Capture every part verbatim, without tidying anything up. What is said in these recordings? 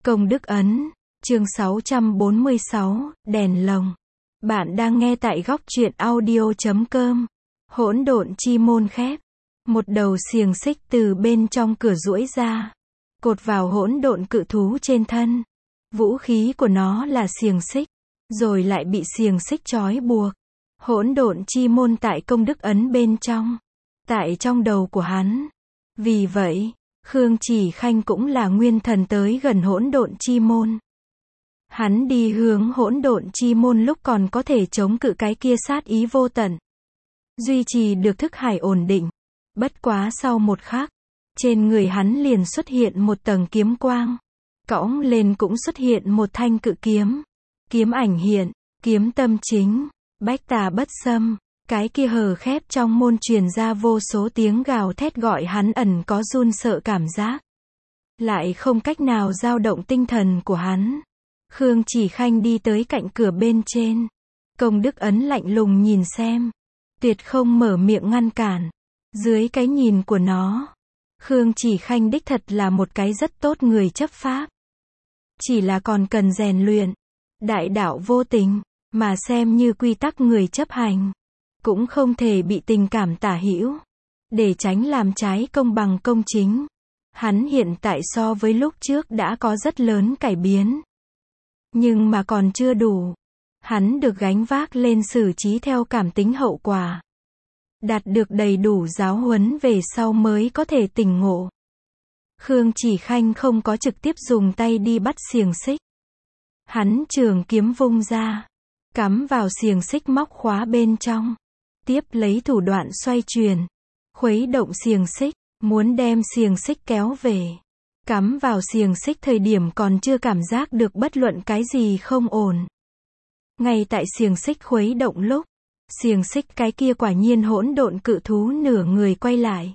Công đức ấn, chương sáu trăm bốn mươi sáu, đèn lồng. Bạn đang nghe tại góc truyện audio chấm com. Hỗn độn chi môn khép. Một đầu xiềng xích từ bên trong cửa duỗi ra, cột vào hỗn độn cự thú trên thân. Vũ khí của nó là xiềng xích, rồi lại bị xiềng xích trói buộc. Hỗn độn chi môn tại công đức ấn bên trong, tại trong đầu của hắn. Vì vậy, Khương Chỉ Khanh cũng là nguyên thần tới gần hỗn độn chi môn. Hắn đi hướng hỗn độn chi môn lúc còn có thể chống cự cái kia sát ý vô tận, duy trì được thức hải ổn định. Bất quá sau một khắc, trên người hắn liền xuất hiện một tầng kiếm quang, cõng lên cũng xuất hiện một thanh cự kiếm. Kiếm ảnh hiện, kiếm tâm chính, bách tà bất xâm. Cái kia hờ khép trong môn truyền ra vô số tiếng gào thét gọi hắn ẩn có run sợ cảm giác, lại không cách nào dao động tinh thần của hắn. Khương Chỉ Khanh đi tới cạnh cửa bên trên, công đức ấn lạnh lùng nhìn xem, tuyệt không mở miệng ngăn cản. Dưới cái nhìn của nó, Khương Chỉ Khanh đích thật là một cái rất tốt người chấp pháp, chỉ là còn cần rèn luyện. Đại đạo vô tình, mà xem như quy tắc người chấp hành, cũng không thể bị tình cảm tả hữu, để tránh làm trái công bằng công chính. Hắn hiện tại so với lúc trước đã có rất lớn cải biến, nhưng mà còn chưa đủ. Hắn được gánh vác lên xử trí theo cảm tính hậu quả, đạt được đầy đủ giáo huấn về sau mới có thể tỉnh ngộ. Khương Chỉ Khanh không có trực tiếp dùng tay đi bắt xiềng xích. Hắn trường kiếm vung ra, cắm vào xiềng xích móc khóa bên trong, tiếp lấy thủ đoạn xoay chuyển, khuấy động xiềng xích, muốn đem xiềng xích kéo về. Cắm vào xiềng xích thời điểm còn chưa cảm giác được bất luận cái gì không ổn. Ngay tại xiềng xích khuấy động lúc, xiềng xích cái kia quả nhiên hỗn độn cự thú nửa người quay lại.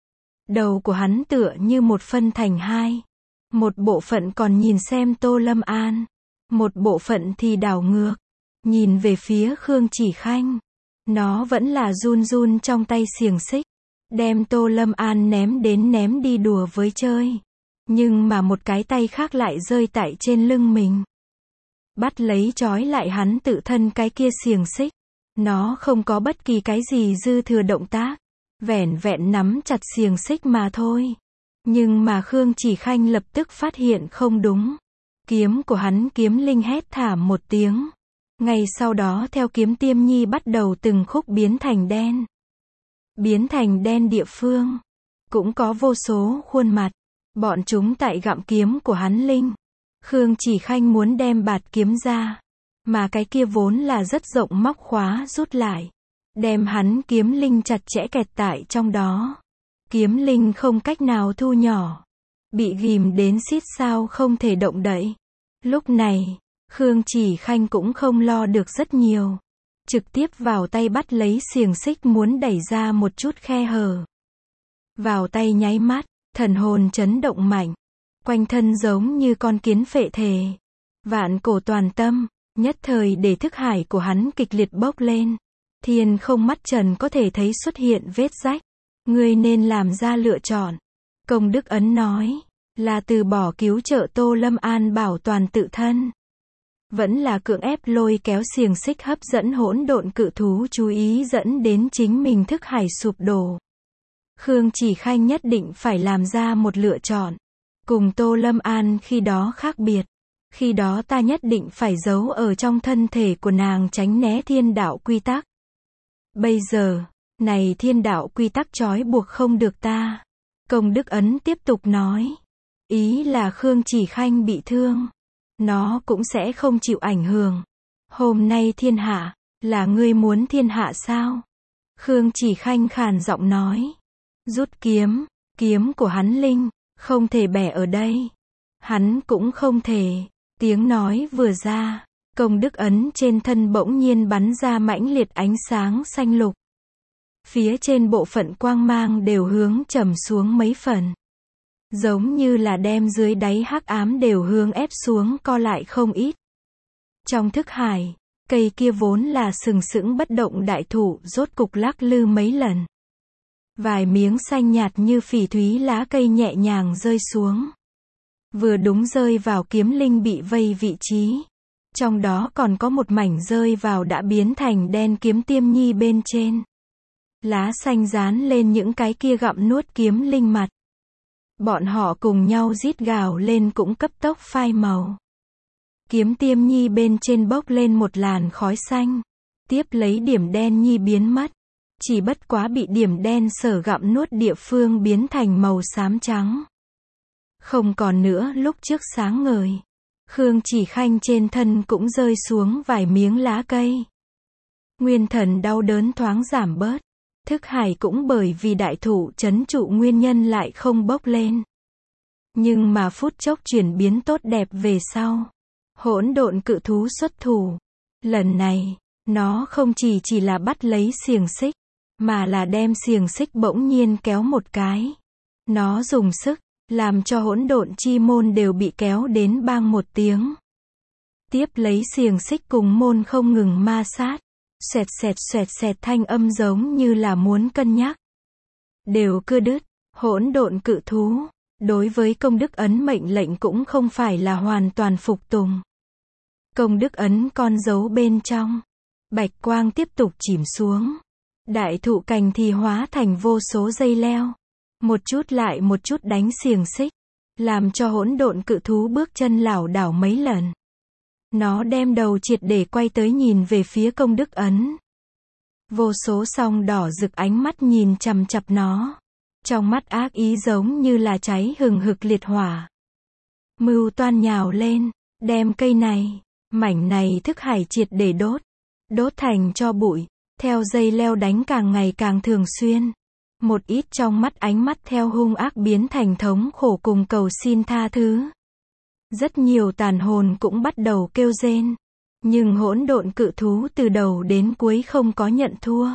Đầu của hắn tựa như một phân thành hai. Một bộ phận còn nhìn xem Tô Lâm An, một bộ phận thì đảo ngược, nhìn về phía Khương Chỉ Khanh. Nó vẫn là run run trong tay xiềng xích, đem Tô Lâm An ném đến ném đi đùa với chơi. Nhưng mà một cái tay khác lại rơi tại trên lưng mình, bắt lấy trói lại hắn tự thân cái kia xiềng xích. Nó không có bất kỳ cái gì dư thừa động tác, vẻn vẹn nắm chặt xiềng xích mà thôi. Nhưng mà Khương Chỉ Khanh lập tức phát hiện không đúng. Kiếm của hắn kiếm linh hét thảm một tiếng. Ngay sau đó theo kiếm tiêm nhi bắt đầu từng khúc biến thành đen. Biến thành đen địa phương, cũng có vô số khuôn mặt. Bọn chúng tại gặm kiếm của hắn linh. Khương Chỉ Khanh muốn đem bạt kiếm ra, mà cái kia vốn là rất rộng móc khóa rút lại, đem hắn kiếm linh chặt chẽ kẹt tại trong đó. Kiếm linh không cách nào thu nhỏ, bị ghìm đến xít sao không thể động đậy. Lúc này, Khương Chỉ Khanh cũng không lo được rất nhiều, trực tiếp vào tay bắt lấy xiềng xích muốn đẩy ra một chút khe hở. Vào tay nháy mắt, thần hồn chấn động mạnh, quanh thân giống như con kiến phệ thể, vạn cổ toàn tâm, nhất thời để thức hải của hắn kịch liệt bốc lên. Thiên không mắt trần có thể thấy xuất hiện vết rách. Ngươi nên làm ra lựa chọn. Công đức ấn nói, là từ bỏ cứu trợ Tô Lâm An bảo toàn tự thân, vẫn là cưỡng ép lôi kéo xiềng xích hấp dẫn hỗn độn cự thú chú ý dẫn đến chính mình thức hải sụp đổ. Khương Chỉ Khanh nhất định phải làm ra một lựa chọn. Cùng Tô Lâm An khi đó khác biệt. Khi đó ta nhất định phải giấu ở trong thân thể của nàng tránh né thiên đạo quy tắc. Bây giờ, này thiên đạo quy tắc trói buộc không được ta. Công đức ấn tiếp tục nói. Ý là Khương Chỉ Khanh bị thương, nó cũng sẽ không chịu ảnh hưởng. Hôm nay thiên hạ, là ngươi muốn thiên hạ sao? Khương Chỉ Khanh khàn giọng nói. Rút kiếm, kiếm của hắn linh, không thể bẻ ở đây. Hắn cũng không thể. Tiếng nói vừa ra, công đức ấn trên thân bỗng nhiên bắn ra mãnh liệt ánh sáng xanh lục. Phía trên bộ phận quang mang đều hướng trầm xuống mấy phần, giống như là đem dưới đáy hắc ám đều hướng ép xuống co lại không ít. Trong thức hải, cây kia vốn là sừng sững bất động đại thụ rốt cục lắc lư mấy lần. Vài miếng xanh nhạt như phỉ thúy lá cây nhẹ nhàng rơi xuống. vừa đúng rơi vào kiếm linh bị vây vị trí. Trong đó còn có một mảnh rơi vào đã biến thành đen kiếm tiêm nhi bên trên. Lá xanh dán lên những cái kia gặm nuốt kiếm linh mặt. Bọn họ cùng nhau rít gào lên cũng cấp tốc phai màu. Kiếm tiêm nhi bên trên bốc lên một làn khói xanh. Tiếp lấy điểm đen nhi biến mất. Chỉ bất quá bị điểm đen sở gặm nuốt địa phương biến thành màu xám trắng. Không còn nữa lúc trước sáng ngời. Khương Chỉ Khanh trên thân cũng rơi xuống vài miếng lá cây. Nguyên thần đau đớn thoáng giảm bớt. Thức hải cũng bởi vì đại thụ trấn trụ nguyên nhân lại không bốc lên. Nhưng mà phút chốc chuyển biến tốt đẹp về sau. Hỗn độn cự thú xuất thủ. Lần này, nó không chỉ chỉ là bắt lấy xiềng xích, mà là đem xiềng xích bỗng nhiên kéo một cái. Nó dùng sức, làm cho hỗn độn chi môn đều bị kéo đến bang một tiếng. Tiếp lấy xiềng xích cùng môn không ngừng ma sát. Xoẹt xẹt xoẹt xẹt thanh âm giống như là muốn cân nhắc. Đều cưa đứt, hỗn độn cự thú. Đối với công đức ấn mệnh lệnh cũng không phải là hoàn toàn phục tùng. Công đức ấn con dấu bên trong. Bạch quang tiếp tục chìm xuống. Đại thụ cành thì hóa thành vô số dây leo. Một chút lại một chút đánh xiềng xích. Làm cho hỗn độn cự thú bước chân lảo đảo mấy lần. Nó đem đầu triệt để quay tới nhìn về phía công đức ấn. Vô số song đỏ rực ánh mắt nhìn chằm chằm nó. Trong mắt ác ý giống như là cháy hừng hực liệt hỏa. Mưu toan nhào lên, đem cây này, mảnh này thức hải triệt để đốt. Đốt thành cho bụi, theo dây leo đánh càng ngày càng thường xuyên. Một ít trong mắt ánh mắt theo hung ác biến thành thống khổ cùng cầu xin tha thứ. Rất nhiều tàn hồn cũng bắt đầu kêu rên. Nhưng hỗn độn cự thú từ đầu đến cuối không có nhận thua.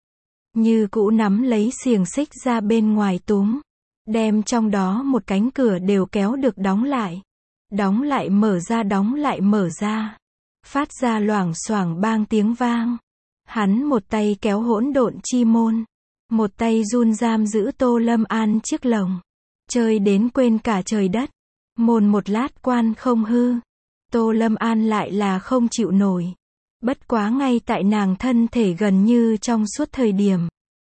Như cũ nắm lấy xiềng xích ra bên ngoài túm. Đem trong đó một cánh cửa đều kéo được đóng lại. Đóng lại mở ra đóng lại mở ra. Phát ra loảng xoảng bang tiếng vang. Hắn một tay kéo hỗn độn chi môn. Một tay run giam giữ Tô Lâm An chiếc lồng. Chơi đến quên cả trời đất. Môn một lát quan không hư. Tô Lâm An lại là không chịu nổi. Bất quá ngay tại nàng thân thể gần như trong suốt thời điểm.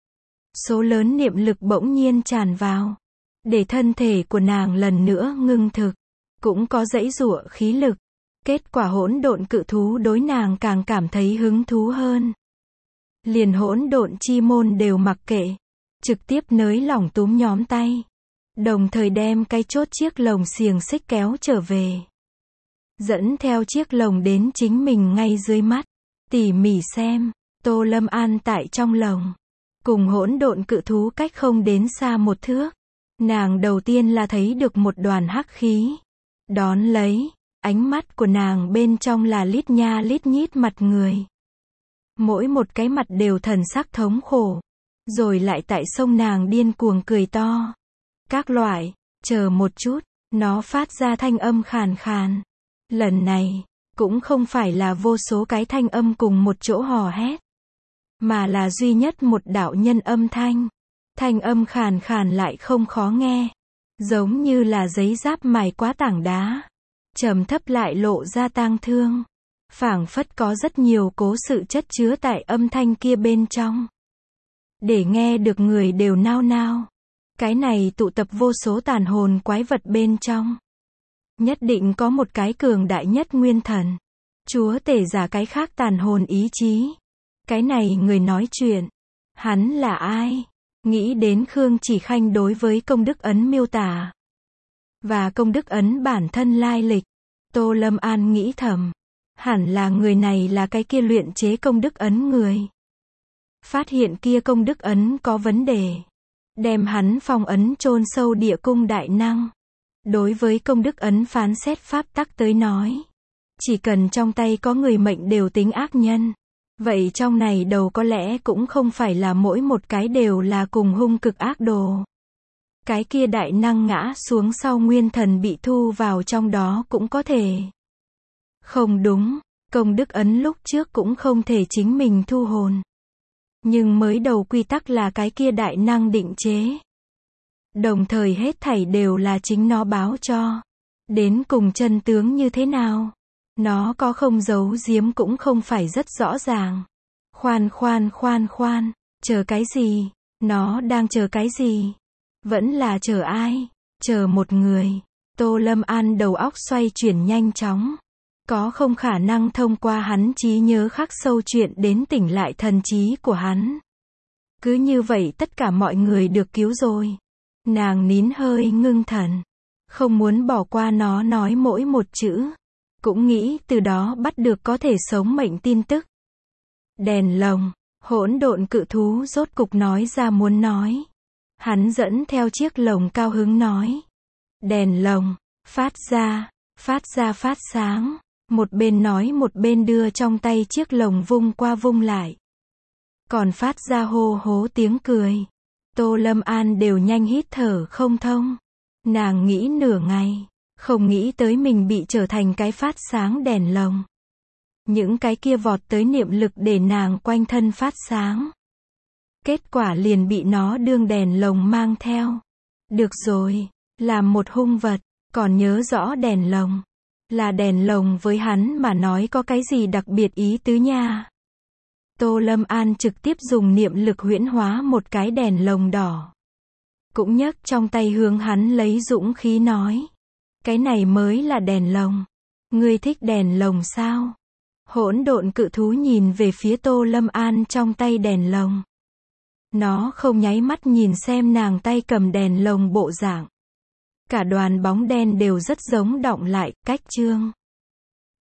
Số lớn niệm lực bỗng nhiên tràn vào. Để thân thể của nàng lần nữa ngưng thực. Cũng có dãy giụa khí lực. Kết quả hỗn độn cự thú đối nàng càng cảm thấy hứng thú hơn. Liền hỗn độn chi môn đều mặc kệ. Trực tiếp nới lỏng túm nhóm tay. Đồng thời đem cái chốt chiếc lồng xiềng xích kéo trở về. Dẫn theo chiếc lồng đến chính mình ngay dưới mắt. Tỉ mỉ xem, Tô Lâm An tại trong lồng. Cùng hỗn độn cự thú cách không đến xa một thước. Nàng đầu tiên là thấy được một đoàn hắc khí. Đón lấy, ánh mắt của nàng bên trong là lít nha lít nhít mặt người. Mỗi một cái mặt đều thần sắc thống khổ. Rồi lại tại sông nàng điên cuồng cười to. Các loại, chờ một chút, nó phát ra thanh âm khàn khàn. Lần này, cũng không phải là vô số cái thanh âm cùng một chỗ hò hét. Mà là duy nhất một đạo nhân âm thanh. Thanh âm khàn khàn lại không khó nghe. Giống như là giấy giáp mài quá tảng đá. Trầm thấp lại lộ ra tang thương. Phảng phất có rất nhiều cố sự chất chứa tại âm thanh kia bên trong. Để nghe được người đều nao nao. Cái này tụ tập vô số tàn hồn quái vật bên trong. Nhất định có một cái cường đại nhất nguyên thần. Chúa tể giả cái khác tàn hồn ý chí. Cái này người nói chuyện. Hắn là ai? Nghĩ đến Khương Chỉ Khanh đối với công đức ấn miêu tả. Và công đức ấn bản thân lai lịch. Tô Lâm An nghĩ thầm. Hẳn là người này là cái kia luyện chế công đức ấn người. Phát hiện kia công đức ấn có vấn đề. Đem hắn phong ấn chôn sâu địa cung đại năng. Đối với công đức ấn phán xét pháp tắc tới nói. Chỉ cần trong tay có người mệnh đều tính ác nhân. Vậy trong này đầu có lẽ cũng không phải là mỗi một cái đều là cùng hung cực ác đồ. Cái kia đại năng ngã xuống sau nguyên thần bị thu vào trong đó cũng có thể. Không đúng, công đức ấn lúc trước cũng không thể chính mình thu hồn. Nhưng mới đầu quy tắc là cái kia đại năng định chế. Đồng thời hết thảy đều là chính nó báo cho. Đến cùng chân tướng như thế nào? Nó có không giấu giếm cũng không phải rất rõ ràng. Khoan khoan khoan khoan, chờ cái gì? Nó đang chờ cái gì? Vẫn là chờ ai? Chờ một người. Tô Lâm An đầu óc xoay chuyển nhanh chóng. Có không khả năng thông qua hắn trí nhớ khắc sâu chuyện đến tỉnh lại thần trí của hắn. Cứ như vậy tất cả mọi người được cứu rồi. Nàng nín hơi ngưng thần. Không muốn bỏ qua nó nói mỗi một chữ. Cũng nghĩ từ đó bắt được có thể sống mệnh tin tức. Đèn lồng. Hỗn độn cự thú rốt cục nói ra muốn nói. Hắn dẫn theo chiếc lồng cao hứng nói. Đèn lồng. Phát ra. Phát ra phát sáng. Một bên nói một bên đưa trong tay chiếc lồng vung qua vung lại. Còn phát ra hô hố tiếng cười. Tô Lâm An đều nhanh hít thở không thông. Nàng nghĩ nửa ngày. Không nghĩ tới mình bị trở thành cái phát sáng đèn lồng. Những cái kia vọt tới niệm lực để nàng quanh thân phát sáng. Kết quả liền bị nó đương đèn lồng mang theo. Được rồi, làm một hung vật, còn nhớ rõ đèn lồng. Là đèn lồng với hắn mà nói có cái gì đặc biệt ý tứ nha. Tô Lâm An trực tiếp dùng niệm lực huyễn hóa một cái đèn lồng đỏ. Cũng nhấc trong tay hướng hắn lấy dũng khí nói. Cái này mới là đèn lồng. Ngươi thích đèn lồng sao? Hỗn độn cự thú nhìn về phía Tô Lâm An trong tay đèn lồng. Nó không nháy mắt nhìn xem nàng tay cầm đèn lồng bộ dạng. Cả đoàn bóng đen đều rất giống đọng lại, cách trương.